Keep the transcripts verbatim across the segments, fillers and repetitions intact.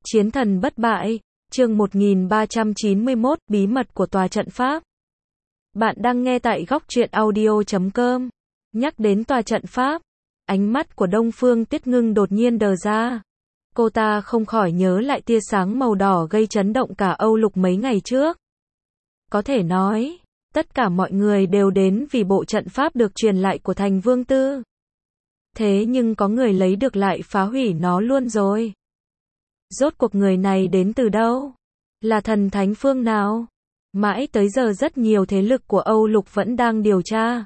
Chiến thần bất bại, chương một nghìn ba trăm chín mươi mốt, bí mật của tòa trận pháp. Bạn đang nghe tại góc truyện audio chấm com. Nhắc đến tòa trận pháp, ánh mắt của Đông Phương Tuyết Ngưng đột nhiên đờ ra. Cô ta không khỏi nhớ lại tia sáng màu đỏ gây chấn động cả Âu Lục mấy ngày trước. Có thể nói, tất cả mọi người đều đến vì bộ trận pháp được truyền lại của Thành Vương Tư. Thế nhưng có người lấy được lại phá hủy nó luôn rồi. Rốt cuộc người này đến từ đâu? Là thần thánh phương nào? Mãi tới giờ rất nhiều thế lực của Âu Lục vẫn đang điều tra.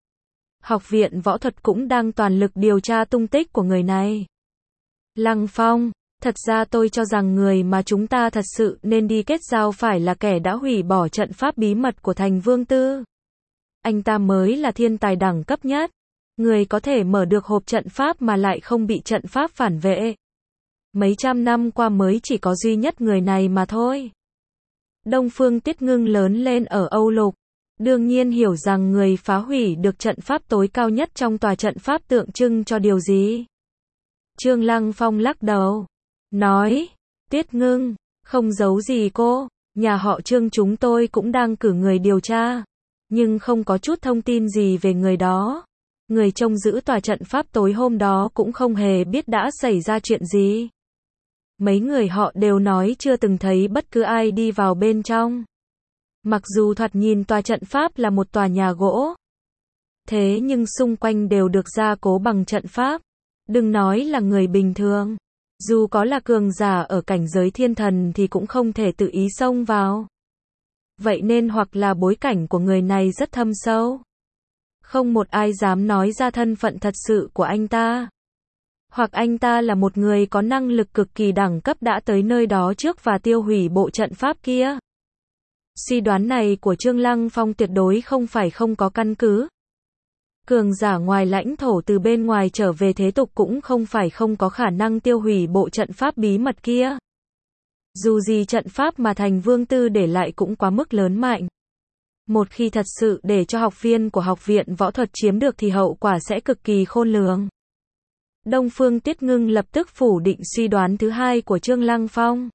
Học viện võ thuật cũng đang toàn lực điều tra tung tích của người này. Lăng Phong, thật ra tôi cho rằng người mà chúng ta thật sự nên đi kết giao phải là kẻ đã hủy bỏ trận pháp bí mật của Thành Vương Tư. Anh ta mới là thiên tài đẳng cấp nhất. Người có thể mở được hộp trận pháp mà lại không bị trận pháp phản vệ. Mấy trăm năm qua mới chỉ có duy nhất người này mà thôi. Đông Phương Tuyết Ngưng lớn lên ở Âu Lục, đương nhiên hiểu rằng người phá hủy được trận pháp tối cao nhất trong tòa trận pháp tượng trưng cho điều gì. Trương Lăng Phong lắc đầu, nói, Tuyết Ngưng, không giấu gì cô, nhà họ Trương chúng tôi cũng đang cử người điều tra, nhưng không có chút thông tin gì về người đó. Người trông giữ tòa trận pháp tối hôm đó cũng không hề biết đã xảy ra chuyện gì. Mấy người họ đều nói chưa từng thấy bất cứ ai đi vào bên trong. Mặc dù thoạt nhìn tòa trận pháp là một tòa nhà gỗ, thế nhưng xung quanh đều được gia cố bằng trận pháp. Đừng nói là người bình thường, dù có là cường giả ở cảnh giới thiên thần thì cũng không thể tự ý xông vào. Vậy nên hoặc là bối cảnh của người này rất thâm sâu, không một ai dám nói ra thân phận thật sự của anh ta. Hoặc anh ta là một người có năng lực cực kỳ đẳng cấp đã tới nơi đó trước và tiêu hủy bộ trận pháp kia. Suy đoán này của Trương Lăng Phong tuyệt đối không phải không có căn cứ. Cường giả ngoài lãnh thổ từ bên ngoài trở về thế tục cũng không phải không có khả năng tiêu hủy bộ trận pháp bí mật kia. Dù gì trận pháp mà Thành Vương Tư để lại cũng quá mức lớn mạnh. Một khi thật sự để cho học viên của học viện võ thuật chiếm được thì hậu quả sẽ cực kỳ khôn lường. Đông Phương Tuyết Ngưng lập tức phủ định suy đoán thứ hai của Trương Lăng Phong.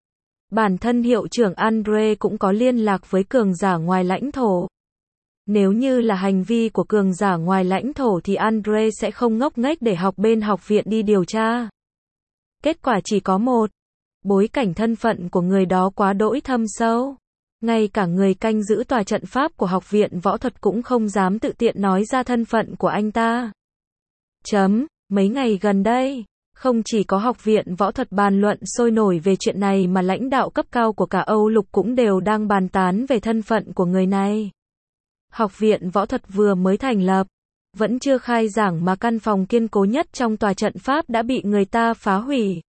Bản thân hiệu trưởng Andre cũng có liên lạc với cường giả ngoài lãnh thổ. Nếu như là hành vi của cường giả ngoài lãnh thổ thì Andre sẽ không ngốc nghếch để học bên học viện đi điều tra. Kết quả chỉ có một. Bối cảnh thân phận của người đó quá đỗi thâm sâu. Ngay cả người canh giữ tòa trận pháp của học viện võ thuật cũng không dám tự tiện nói ra thân phận của anh ta. Chấm. Mấy ngày gần đây, không chỉ có học viện võ thuật bàn luận sôi nổi về chuyện này mà lãnh đạo cấp cao của cả Âu Lục cũng đều đang bàn tán về thân phận của người này. Học viện võ thuật vừa mới thành lập, vẫn chưa khai giảng mà căn phòng kiên cố nhất trong tòa trận pháp đã bị người ta phá hủy.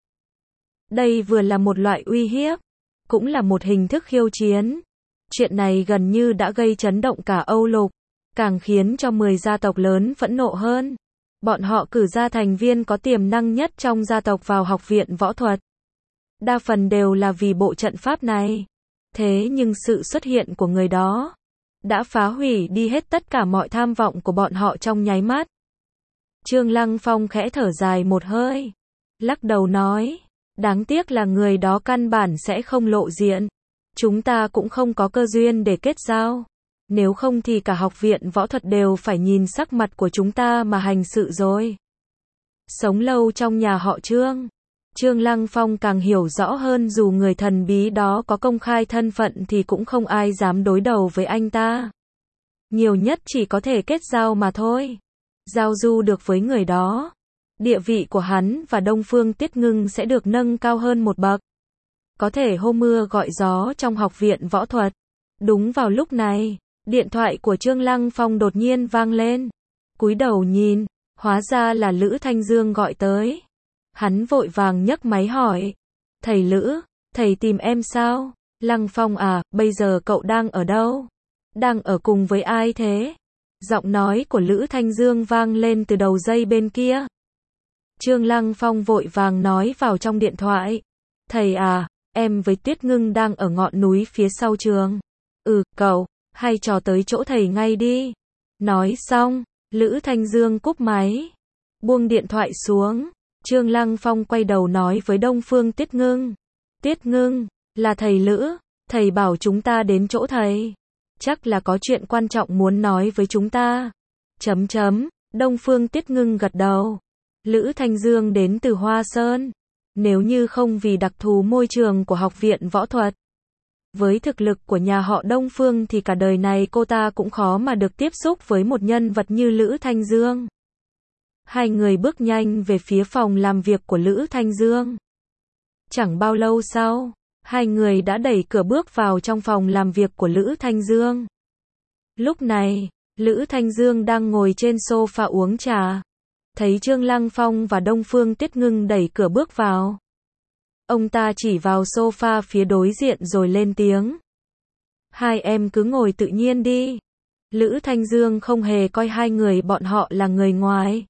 Đây vừa là một loại uy hiếp, cũng là một hình thức khiêu chiến. Chuyện này gần như đã gây chấn động cả Âu Lục, càng khiến cho mười gia tộc lớn phẫn nộ hơn. Bọn họ cử ra thành viên có tiềm năng nhất trong gia tộc vào học viện võ thuật. Đa phần đều là vì bộ trận pháp này. Thế nhưng sự xuất hiện của người đó đã phá hủy đi hết tất cả mọi tham vọng của bọn họ trong nháy mắt. Trương Lăng Phong khẽ thở dài một hơi, lắc đầu nói, đáng tiếc là người đó căn bản sẽ không lộ diện. Chúng ta cũng không có cơ duyên để kết giao. Nếu không thì cả học viện võ thuật đều phải nhìn sắc mặt của chúng ta mà hành sự rồi. Sống lâu trong nhà họ Trương, Trương Lăng Phong càng hiểu rõ hơn dù người thần bí đó có công khai thân phận thì cũng không ai dám đối đầu với anh ta. Nhiều nhất chỉ có thể kết giao mà thôi. Giao du được với người đó, địa vị của hắn và Đông Phương Tuyết Ngưng sẽ được nâng cao hơn một bậc. Có thể hô mưa gọi gió trong học viện võ thuật. Đúng vào lúc này, điện thoại của Trương Lăng Phong đột nhiên vang lên. Cúi đầu nhìn, hóa ra là Lữ Thanh Dương gọi tới. Hắn vội vàng nhấc máy hỏi, thầy Lữ, thầy tìm em sao? Lăng Phong à, bây giờ cậu đang ở đâu? Đang ở cùng với ai thế? Giọng nói của Lữ Thanh Dương vang lên từ đầu dây bên kia. Trương Lăng Phong vội vàng nói vào trong điện thoại, thầy à, em với Tuyết Ngưng đang ở ngọn núi phía sau trường. Ừ, cậu, hay trò tới chỗ thầy ngay đi. Nói xong, Lữ Thanh Dương cúp máy, buông điện thoại xuống. Trương Lăng Phong quay đầu nói với Đông Phương Tuyết Ngưng, Tiết Ngưng, là thầy Lữ, thầy bảo chúng ta đến chỗ thầy. Chắc là có chuyện quan trọng muốn nói với chúng ta. Chấm chấm, Đông Phương Tiết Ngưng gật đầu. Lữ Thanh Dương đến từ Hoa Sơn. Nếu như không vì đặc thù môi trường của học viện võ thuật, với thực lực của nhà họ Đông Phương thì cả đời này cô ta cũng khó mà được tiếp xúc với một nhân vật như Lữ Thanh Dương. Hai người bước nhanh về phía phòng làm việc của Lữ Thanh Dương. Chẳng bao lâu sau, hai người đã đẩy cửa bước vào trong phòng làm việc của Lữ Thanh Dương. Lúc này, Lữ Thanh Dương đang ngồi trên sofa uống trà. Thấy Trương Lăng Phong và Đông Phương Tiết Ngưng đẩy cửa bước vào. Ông ta chỉ vào sofa phía đối diện rồi lên tiếng. Hai em cứ ngồi tự nhiên đi. Lữ Thanh Dương không hề coi hai người bọn họ là người ngoài.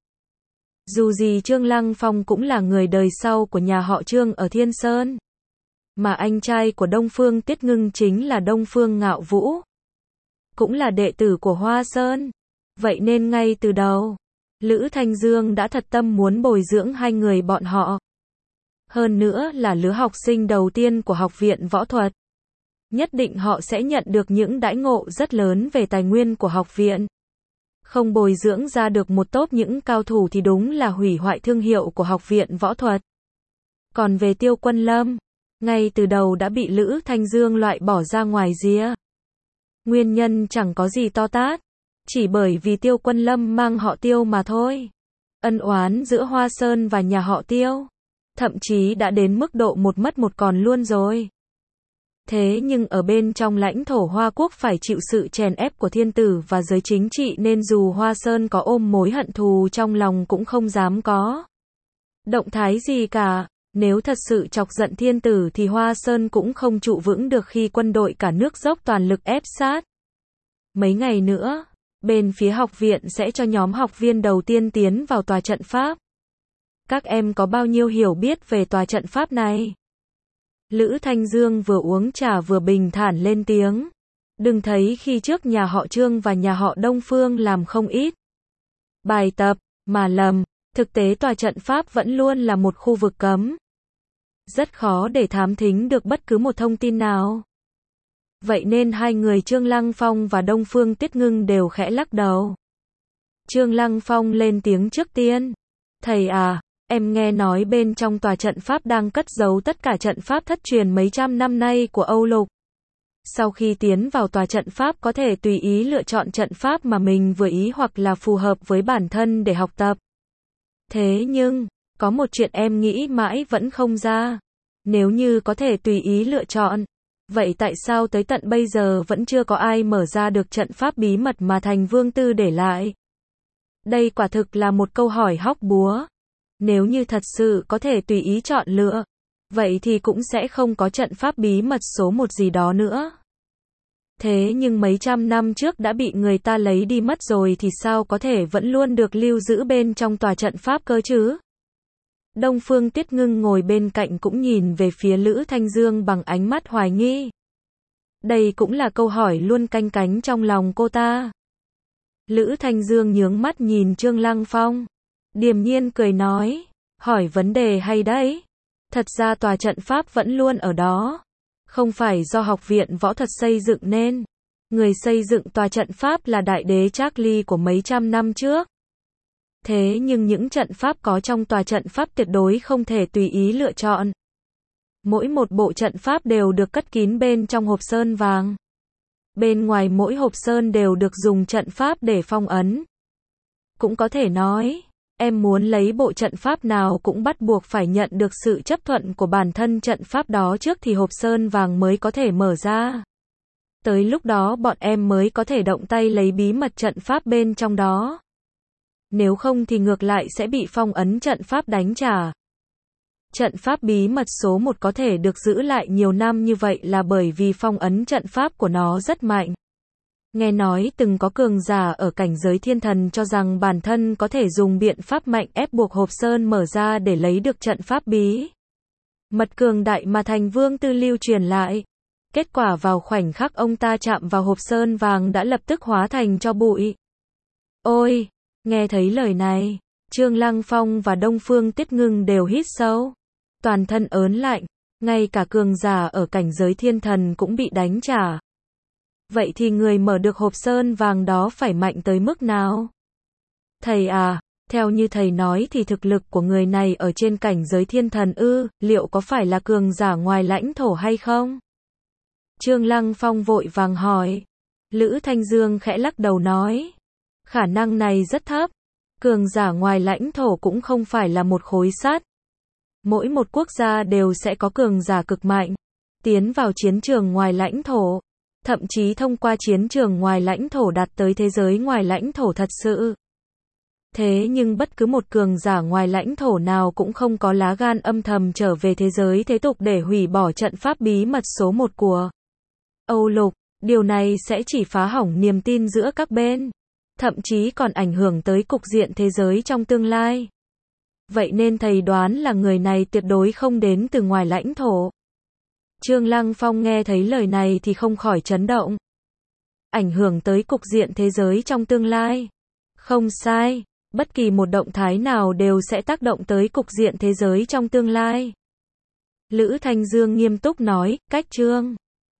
Dù gì Trương Lăng Phong cũng là người đời sau của nhà họ Trương ở Thiên Sơn. Mà anh trai của Đông Phương Tiết Ngưng chính là Đông Phương Ngạo Vũ. Cũng là đệ tử của Hoa Sơn. Vậy nên ngay từ đầu, Lữ Thanh Dương đã thật tâm muốn bồi dưỡng hai người bọn họ. Hơn nữa là lứa học sinh đầu tiên của học viện võ thuật. Nhất định họ sẽ nhận được những đãi ngộ rất lớn về tài nguyên của học viện. Không bồi dưỡng ra được một tốp những cao thủ thì đúng là hủy hoại thương hiệu của học viện võ thuật. Còn về Tiêu Quân Lâm, ngay từ đầu đã bị Lữ Thanh Dương loại bỏ ra ngoài rìa. Nguyên nhân chẳng có gì to tát, chỉ bởi vì Tiêu Quân Lâm mang họ Tiêu mà thôi. Ân oán giữa Hoa Sơn và nhà họ Tiêu, thậm chí đã đến mức độ một mất một còn luôn rồi. Thế nhưng ở bên trong lãnh thổ Hoa Quốc phải chịu sự chèn ép của thiên tử và giới chính trị nên dù Hoa Sơn có ôm mối hận thù trong lòng cũng không dám có động thái gì cả. Nếu thật sự chọc giận thiên tử thì Hoa Sơn cũng không trụ vững được khi quân đội cả nước dốc toàn lực ép sát. Mấy ngày nữa, bên phía học viện sẽ cho nhóm học viên đầu tiên tiến vào tòa trận pháp. Các em có bao nhiêu hiểu biết về tòa trận pháp này? Lữ Thanh Dương vừa uống trà vừa bình thản lên tiếng. Đừng thấy khi trước nhà họ Trương và nhà họ Đông Phương làm không ít bài tập, mà lầm, thực tế tòa trận pháp vẫn luôn là một khu vực cấm. Rất khó để thám thính được bất cứ một thông tin nào. Vậy nên hai người Trương Lăng Phong và Đông Phương Tiết Ngưng đều khẽ lắc đầu. Trương Lăng Phong lên tiếng trước tiên. Thầy à, em nghe nói bên trong tòa trận pháp đang cất giấu tất cả trận pháp thất truyền mấy trăm năm nay của Âu Lục. Sau khi tiến vào tòa trận pháp có thể tùy ý lựa chọn trận pháp mà mình vừa ý hoặc là phù hợp với bản thân để học tập. Thế nhưng, có một chuyện em nghĩ mãi vẫn không ra. Nếu như có thể tùy ý lựa chọn, vậy tại sao tới tận bây giờ vẫn chưa có ai mở ra được trận pháp bí mật mà Thành Vương Tư để lại? Đây quả thực là một câu hỏi hóc búa. Nếu như thật sự có thể tùy ý chọn lựa, vậy thì cũng sẽ không có trận pháp bí mật số một gì đó nữa. Thế nhưng mấy trăm năm trước đã bị người ta lấy đi mất rồi thì sao có thể vẫn luôn được lưu giữ bên trong tòa trận pháp cơ chứ? Đông Phương Tiết Ngưng ngồi bên cạnh cũng nhìn về phía Lữ Thanh Dương bằng ánh mắt hoài nghi. Đây cũng là câu hỏi luôn canh cánh trong lòng cô ta. Lữ Thanh Dương nhướng mắt nhìn Trương Lăng Phong, điềm nhiên cười nói, hỏi vấn đề hay đấy. Thật ra tòa trận pháp vẫn luôn ở đó. Không phải do học viện võ thuật xây dựng nên. Người xây dựng tòa trận pháp là đại đế Charlie của mấy trăm năm trước. Thế nhưng những trận pháp có trong tòa trận pháp tuyệt đối không thể tùy ý lựa chọn. Mỗi một bộ trận pháp đều được cất kín bên trong hộp sơn vàng. Bên ngoài mỗi hộp sơn đều được dùng trận pháp để phong ấn. Cũng có thể nói, em muốn lấy bộ trận pháp nào cũng bắt buộc phải nhận được sự chấp thuận của bản thân trận pháp đó trước thì hộp sơn vàng mới có thể mở ra. Tới lúc đó bọn em mới có thể động tay lấy bí mật trận pháp bên trong đó. Nếu không thì ngược lại sẽ bị phong ấn trận pháp đánh trả. Trận pháp bí mật số một có thể được giữ lại nhiều năm như vậy là bởi vì phong ấn trận pháp của nó rất mạnh. Nghe nói từng có cường giả ở cảnh giới thiên thần cho rằng bản thân có thể dùng biện pháp mạnh ép buộc hộp sơn mở ra để lấy được trận pháp bí mật cường đại mà Thành Vương Tư lưu truyền lại. Kết quả vào khoảnh khắc ông ta chạm vào hộp sơn vàng đã lập tức hóa thành tro bụi. Ôi, nghe thấy lời này, Trương Lăng Phong và Đông Phương Tiết Ngưng đều hít sâu, toàn thân ớn lạnh. Ngay cả cường giả ở cảnh giới thiên thần cũng bị đánh trả. Vậy thì người mở được hộp sơn vàng đó phải mạnh tới mức nào? Thầy à, theo như thầy nói thì thực lực của người này ở trên cảnh giới thiên thần ư, liệu có phải là cường giả ngoài lãnh thổ hay không? Trương Lăng Phong vội vàng hỏi. Lữ Thanh Dương khẽ lắc đầu nói. Khả năng này rất thấp. Cường giả ngoài lãnh thổ cũng không phải là một khối sắt. Mỗi một quốc gia đều sẽ có cường giả cực mạnh. Tiến vào chiến trường ngoài lãnh thổ. Thậm chí thông qua chiến trường ngoài lãnh thổ đạt tới thế giới ngoài lãnh thổ thật sự. Thế nhưng bất cứ một cường giả ngoài lãnh thổ nào cũng không có lá gan âm thầm trở về thế giới thế tục để hủy bỏ trận pháp bí mật số một của Âu Lục. Điều này sẽ chỉ phá hỏng niềm tin giữa các bên. Thậm chí còn ảnh hưởng tới cục diện thế giới trong tương lai. Vậy nên thầy đoán là người này tuyệt đối không đến từ ngoài lãnh thổ. Trương Lăng Phong nghe thấy lời này thì không khỏi chấn động. Ảnh hưởng tới cục diện thế giới trong tương lai. Không sai, bất kỳ một động thái nào đều sẽ tác động tới cục diện thế giới trong tương lai. Lữ Thanh Dương nghiêm túc nói, cách Trương